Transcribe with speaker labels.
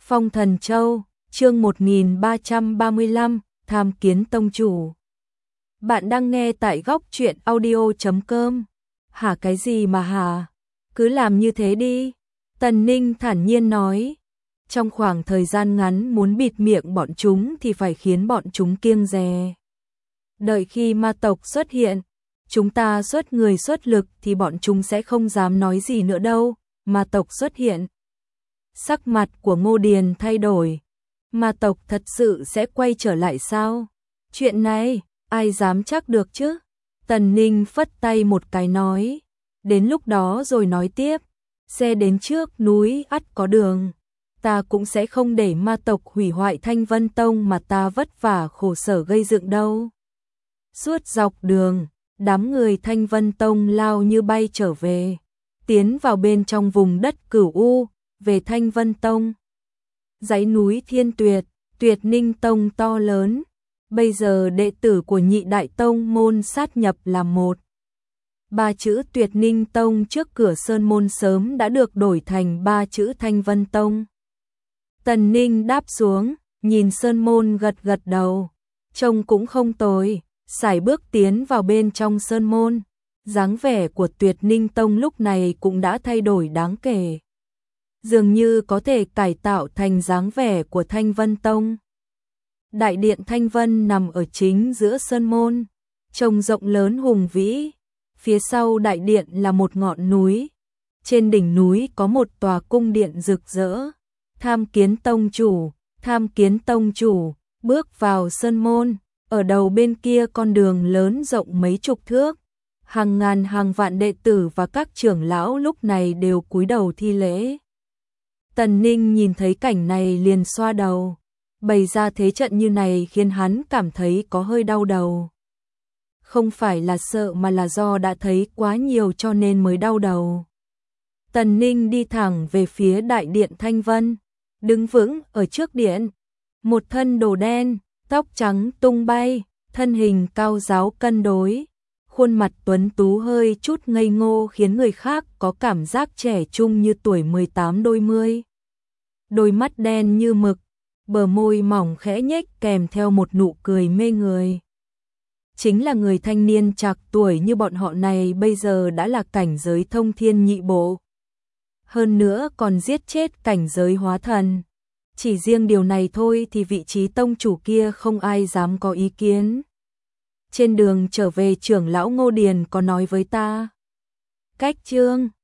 Speaker 1: Phong Thần Châu, chương 1335, tham kiến tông chủ. Bạn đang nghe tại góc truyện audio.com. Hả cái gì mà hả? Cứ làm như thế đi. Tần Ninh thản nhiên nói. Trong khoảng thời gian ngắn muốn bịt miệng bọn chúng thì phải khiến bọn chúng kiêng dè. Đợi khi ma tộc xuất hiện, chúng ta xuất người xuất lực thì bọn chúng sẽ không dám nói gì nữa đâu. Ma tộc xuất hiện. Sắc mặt của Ngô Điền thay đổi. Ma tộc thật sự sẽ quay trở lại sao? Chuyện này, ai dám chắc được chứ? Tần Ninh phất tay một cái nói. Đến lúc đó rồi nói tiếp. Xe đến trước núi ắt có đường. Ta cũng sẽ không để ma tộc hủy hoại Thanh Vân Tông mà ta vất vả khổ sở gây dựng đâu. Suốt dọc đường, đám người Thanh Vân Tông lao như bay trở về. Tiến vào bên trong vùng đất Cửu U, về Thanh Vân Tông. Dãy núi Thiên Tuyệt, Tuyệt Ninh Tông to lớn. Bây giờ đệ tử của Nhị Đại Tông môn sát nhập làm một. Ba chữ Tuyệt Ninh Tông trước cửa sơn môn sớm đã được đổi thành ba chữ Thanh Vân Tông. Tần Ninh đáp xuống, nhìn sơn môn gật gật đầu. Trông cũng không tồi, sải bước tiến vào bên trong sơn môn. Dáng vẻ của Tuyệt Ninh Tông lúc này cũng đã thay đổi đáng kể. Dường như có thể cải tạo thành dáng vẻ của Thanh Vân Tông. Đại điện Thanh Vân nằm ở chính giữa sơn môn, trông rộng lớn hùng vĩ. Phía sau đại điện là một ngọn núi. Trên đỉnh núi có một tòa cung điện rực rỡ. Tham kiến tông chủ, tham kiến tông chủ, bước vào sơn môn. Ở đầu bên kia con đường lớn rộng mấy chục thước. Hàng ngàn hàng vạn đệ tử và các trưởng lão lúc này đều cúi đầu thi lễ. Tần Ninh nhìn thấy cảnh này liền xoa đầu. Bày ra thế trận như này khiến hắn cảm thấy có hơi đau đầu. Không phải là sợ mà là do đã thấy quá nhiều cho nên mới đau đầu. Tần Ninh đi thẳng về phía đại điện Thanh Vân. Đứng vững ở trước điện. Một thân đồ đen, tóc trắng tung bay, thân hình cao ráo cân đối. Khuôn mặt tuấn tú hơi chút ngây ngô khiến người khác có cảm giác trẻ trung như tuổi 18 đôi mươi. Đôi mắt đen như mực, bờ môi mỏng khẽ nhếch kèm theo một nụ cười mê người. Chính là người thanh niên trạc tuổi như bọn họ này bây giờ đã là cảnh giới thông thiên nhị bộ. Hơn nữa còn giết chết cảnh giới hóa thần. Chỉ riêng điều này thôi thì vị trí tông chủ kia không ai dám có ý kiến. Trên đường trở về trưởng lão Ngô Điền có nói với ta. Cách chương